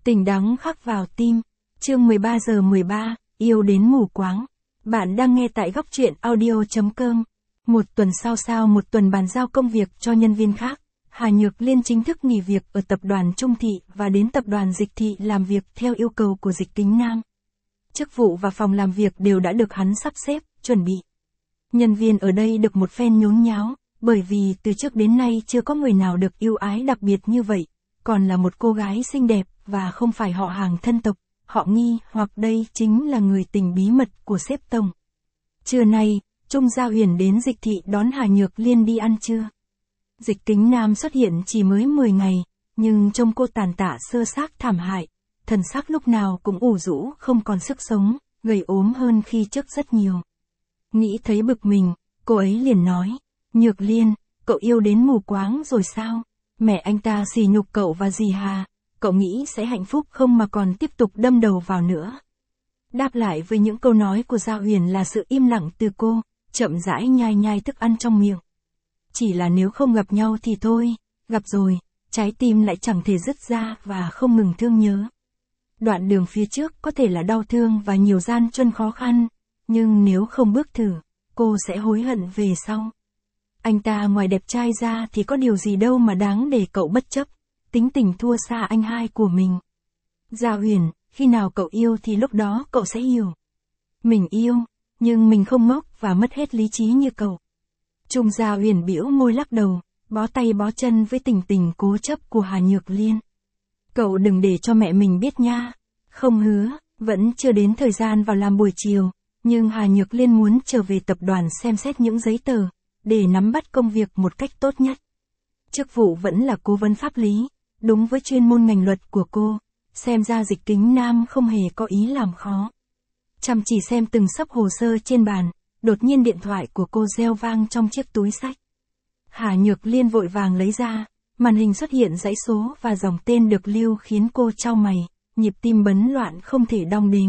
Tình đắng khắc vào tim. Chương 13:13, yêu đến mù quáng. Bạn đang nghe tại góc truyện audio.com. Một tuần sau một tuần bàn giao công việc cho nhân viên khác, Hà Nhược Liên chính thức nghỉ việc ở tập đoàn Trung Thị và đến tập đoàn Dịch Thị làm việc theo yêu cầu của Dịch Kính Nam. Chức vụ và phòng làm việc đều đã được hắn sắp xếp, chuẩn bị. Nhân viên ở đây được một phen nhốn nháo, bởi vì từ trước đến nay chưa có người nào được yêu ái đặc biệt như vậy, còn là một cô gái xinh đẹp và không phải họ hàng thân tộc, họ nghi hoặc đây chính là người tình bí mật của sếp tổng. Trưa nay, Trung Gia Huyền đến Dịch Thị đón Hà Nhược Liên đi ăn trưa. Dịch Kính Nam xuất hiện chỉ mới 10 ngày, nhưng trông cô tàn tạ sơ xác thảm hại, thần sắc lúc nào cũng ủ rũ không còn sức sống, gầy ốm hơn khi trước rất nhiều. Nghĩ thấy bực mình, cô ấy liền nói, Nhược Liên, cậu yêu đến mù quáng rồi sao? Mẹ anh ta sỉ nhục cậu và dì Hà, cậu nghĩ sẽ hạnh phúc không mà còn tiếp tục đâm đầu vào nữa. Đáp lại với những câu nói của Gia Huyền là sự im lặng từ cô, chậm rãi nhai nhai thức ăn trong miệng. Chỉ là nếu không gặp nhau thì thôi, gặp rồi, trái tim lại chẳng thể dứt ra và không ngừng thương nhớ. Đoạn đường phía trước có thể là đau thương và nhiều gian truân khó khăn, nhưng nếu không bước thử, cô sẽ hối hận về sau. Anh ta ngoài đẹp trai ra thì có điều gì đâu mà đáng để cậu bất chấp, tính tình thua xa anh hai của mình. Gia Huyền, khi nào cậu yêu thì lúc đó cậu sẽ hiểu. Mình yêu, nhưng mình không ngốc và mất hết lý trí như cậu. Trung Gia Huyền bĩu môi lắc đầu, bó tay bó chân với tình tình cố chấp của Hà Nhược Liên. Cậu đừng để cho mẹ mình biết nha. Không hứa, vẫn chưa đến thời gian vào làm buổi chiều, nhưng Hà Nhược Liên muốn trở về tập đoàn xem xét những giấy tờ, để nắm bắt công việc một cách tốt nhất. Chức vụ vẫn là cố vấn pháp lý, đúng với chuyên môn ngành luật của cô, xem ra Dịch Kính Nam không hề có ý làm khó. Chăm chỉ xem từng xấp hồ sơ trên bàn, đột nhiên điện thoại của cô reo vang trong chiếc túi xách. Hà Nhược Liên vội vàng lấy ra, màn hình xuất hiện dãy số và dòng tên được lưu khiến cô chau mày, nhịp tim bấn loạn không thể đong đếm.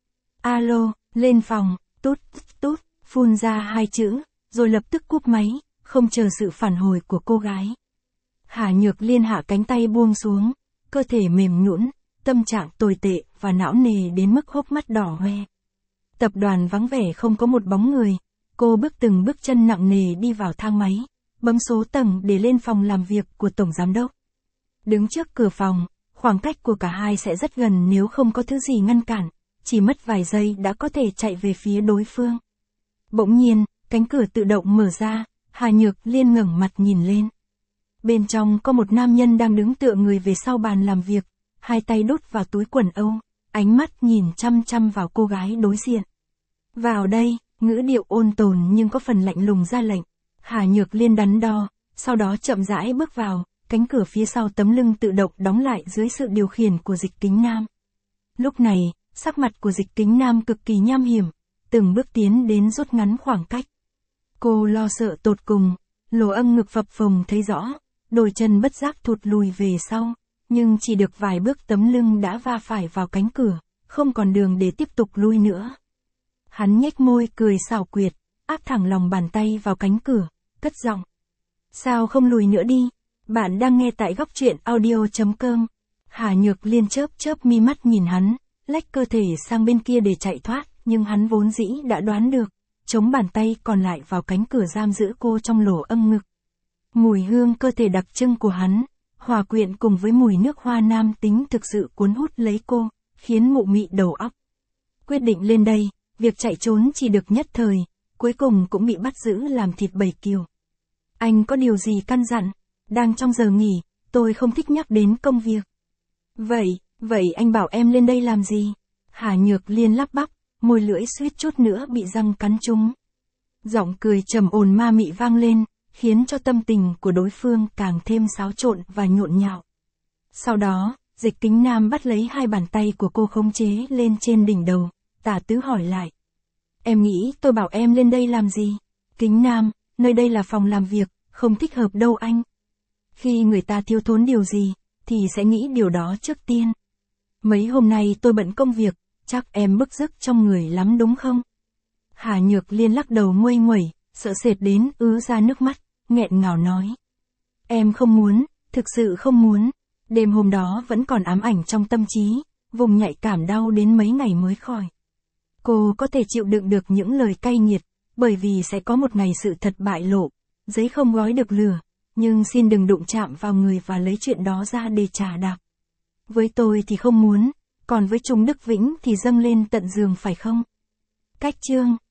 Alo, lên phòng, tút, tút, phun ra hai chữ, rồi lập tức cúp máy, không chờ sự phản hồi của cô gái. Hà Nhược Liên hạ cánh tay buông xuống, cơ thể mềm nhũn, tâm trạng tồi tệ và não nề đến mức hốc mắt đỏ hoe. Tập đoàn vắng vẻ không có một bóng người, cô bước từng bước chân nặng nề đi vào thang máy, bấm số tầng để lên phòng làm việc của tổng giám đốc. Đứng trước cửa phòng, khoảng cách của cả hai sẽ rất gần nếu không có thứ gì ngăn cản, chỉ mất vài giây đã có thể chạy về phía đối phương. Bỗng nhiên, cánh cửa tự động mở ra, Hà Nhược Liên ngẩng mặt nhìn lên. Bên trong có một nam nhân đang đứng tựa người về sau bàn làm việc, hai tay đút vào túi quần âu, ánh mắt nhìn chăm chăm vào cô gái đối diện. Vào đây, ngữ điệu ôn tồn nhưng có phần lạnh lùng ra lệnh. Hà Nhược Liên đắn đo, sau đó chậm rãi bước vào, cánh cửa phía sau tấm lưng tự động đóng lại dưới sự điều khiển của Dịch Kính Nam. Lúc này, sắc mặt của Dịch Kính Nam cực kỳ nham hiểm, từng bước tiến đến rút ngắn khoảng cách. Cô lo sợ tột cùng, lỗ âm ngực phập phồng thấy rõ, đôi chân bất giác thụt lùi về sau, nhưng chỉ được vài bước tấm lưng đã va phải vào cánh cửa, không còn đường để tiếp tục lui nữa. Hắn nhếch môi cười xảo quyệt, áp thẳng lòng bàn tay vào cánh cửa, cất giọng. Sao không lùi nữa đi? Bạn đang nghe tại góc truyện audio.com. Hà Nhược Liên chớp chớp mi mắt nhìn hắn, lách cơ thể sang bên kia để chạy thoát, nhưng hắn vốn dĩ đã đoán được, chống bàn tay còn lại vào cánh cửa giam giữ cô trong lỗ âm ngực. Mùi hương cơ thể đặc trưng của hắn, hòa quyện cùng với mùi nước hoa nam tính thực sự cuốn hút lấy cô, khiến mụ mị đầu óc. Quyết định lên đây, việc chạy trốn chỉ được nhất thời, cuối cùng cũng bị bắt giữ làm thịt bầy kiều. Anh có điều gì căn dặn? Đang trong giờ nghỉ, tôi không thích nhắc đến công việc. Vậy anh bảo em lên đây làm gì? Hà Nhược Liên lắp bắp, môi lưỡi suýt chút nữa bị răng cắn trúng. Giọng cười trầm ồn ma mị vang lên, khiến cho tâm tình của đối phương càng thêm xáo trộn và nhộn nhạo. Sau đó, Dịch Kính Nam bắt lấy hai bàn tay của cô khống chế lên trên đỉnh đầu, tả tứ hỏi lại. Em nghĩ tôi bảo em lên đây làm gì? Kính Nam, nơi đây là phòng làm việc, không thích hợp đâu anh. Khi người ta thiếu thốn điều gì, thì sẽ nghĩ điều đó trước tiên. Mấy hôm nay tôi bận công việc, chắc em bức rứt trong người lắm đúng không? Hà Nhược Liên lắc đầu nguây nguẩy, sợ sệt đến ứa ra nước mắt, nghẹn ngào nói. Em không muốn, thực sự không muốn. Đêm hôm đó vẫn còn ám ảnh trong tâm trí, vùng nhạy cảm đau đến mấy ngày mới khỏi. Cô có thể chịu đựng được những lời cay nghiệt, bởi vì sẽ có một ngày sự thật bại lộ. Giấy không gói được lửa, nhưng xin đừng đụng chạm vào người và lấy chuyện đó ra để trả đạp. Với tôi thì không muốn, còn với Trung Đức Vĩnh thì dâng lên tận giường phải không? Cách chương